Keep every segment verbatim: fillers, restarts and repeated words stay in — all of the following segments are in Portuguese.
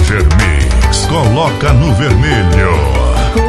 Roger Mix. Coloca no vermelho.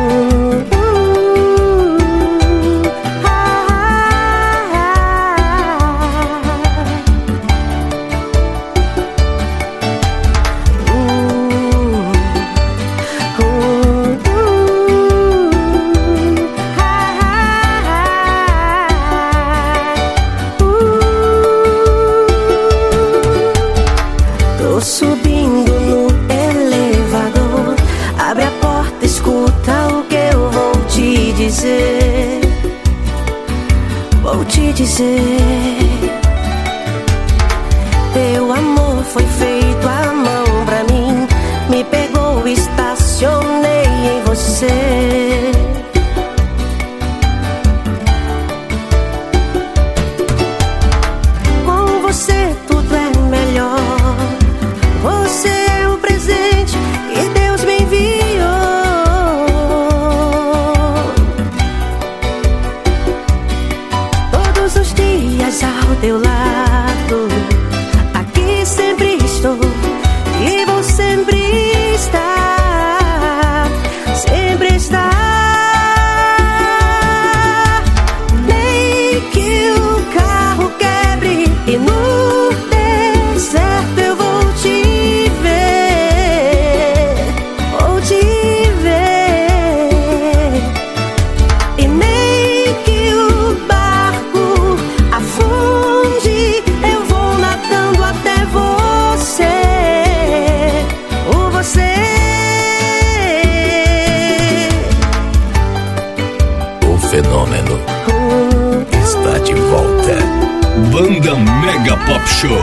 Subindo no elevador, abre a porta, escuta o que eu vou te dizer. Vou te dizer. Teu amor foi feito à mão pra mim. Me pegou, estacionei em você. Com você tudo é melhor. Você é um presente que Deus me enviou. Todos os dias ao teu lado, aqui sempre estou e vou sempre estar, sempre estar. Nem que o carro quebre e no deserto eu vou te fenômeno está de volta. Banda Mega Pop Show.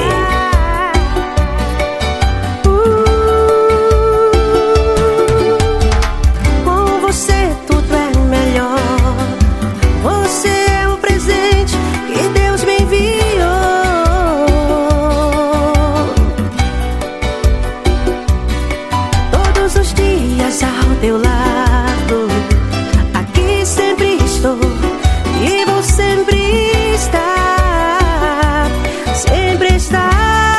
Teu lado, aqui sempre estou e vou sempre estar, sempre estar.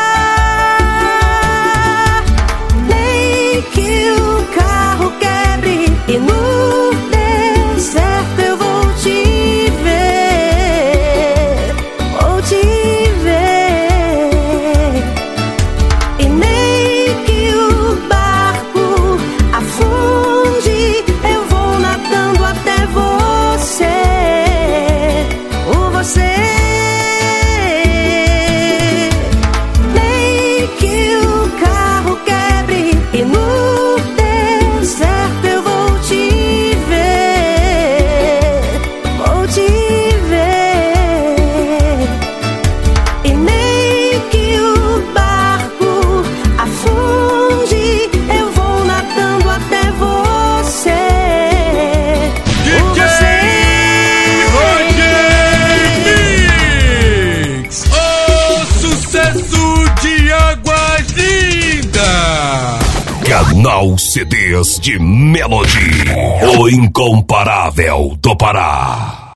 Nem que o carro quebre e no deserto eu vou te ver, vou te ver. E nem que o barco afunde, eu vou nadando até você, por você. Nem que o carro quebre e no deserto eu vou te ver, vou te ver. E nem que o barco afunde, eu vou nadando até você. D J Roger Mix, o sucesso de Águas Lindas. Canal C Ds de Melody, o incomparável do Pará.